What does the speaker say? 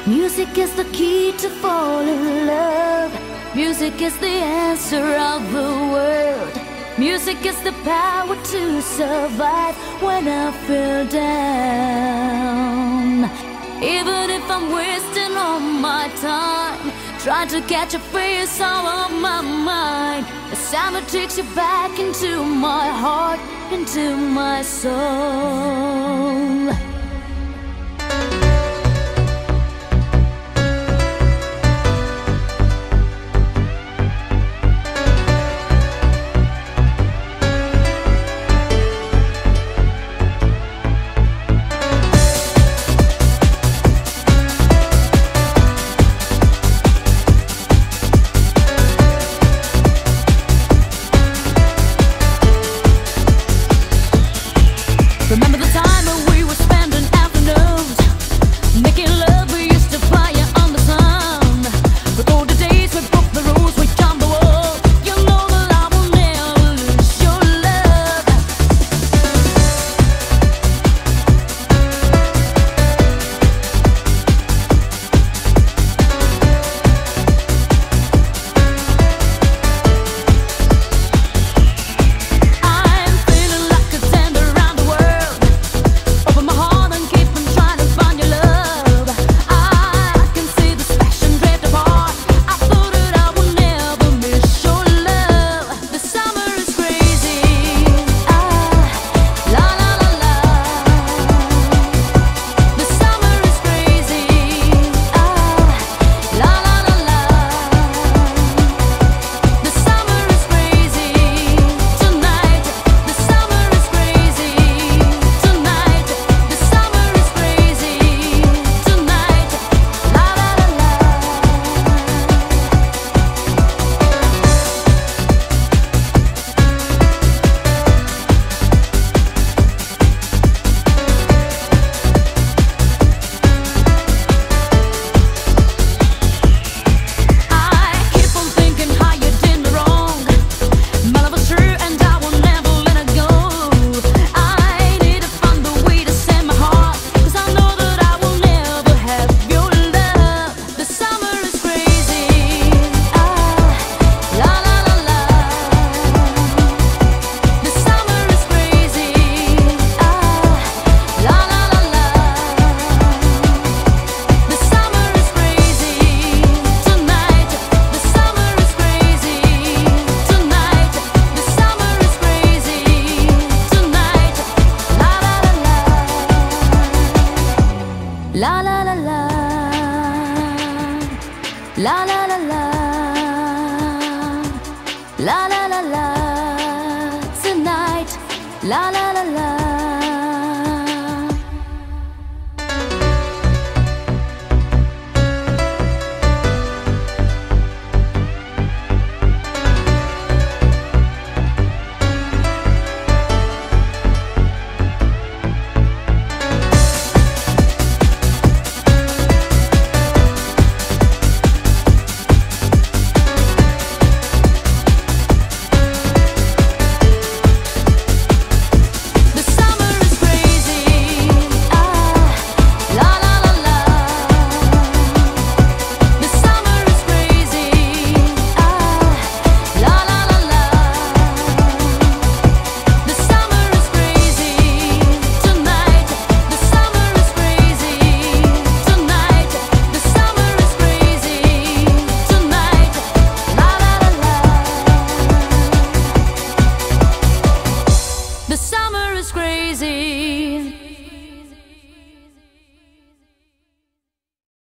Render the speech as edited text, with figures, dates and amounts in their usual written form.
Music is the key to fall in love. Music is the answer of the world. Music is the power to survive when I feel down. Even if I'm wasting all my time trying to catch a face out of my mind, the summer takes you back into my heart, into my soul. Remember the time when we were spending afternoons making love, we used to fire on the sun. With all the days we broke the rules, we jumped the wall. You know that I will never lose your love. I'm feeling like a tender around the world. Open my heart and keep on trying to find your love. I can see this passion drift apart. I thought that I would never miss your love. The summer is crazy. La la la la. The summer is crazy. La la la la. The summer is crazy tonight. The summer is crazy tonight. The summer is crazy tonight. La la la la. I keep on thinking how you did me wrong. My love was true and I will never let it go. I need to find a way to send my heart, 'cause I know that I will never have your love. The summer is crazy. La la la la. The summer is crazy. La la la la. The summer is crazy tonight. The summer is crazy tonight. The summer is crazy tonight. La la la la. La la la la. La la la la. La la la la. Tonight. La la la la. The summer is crazy. La la la la. The summer is crazy. La la la la. The summer is crazy tonight. The summer is crazy tonight. The summer is crazy tonight. La la la la. The summer is crazy.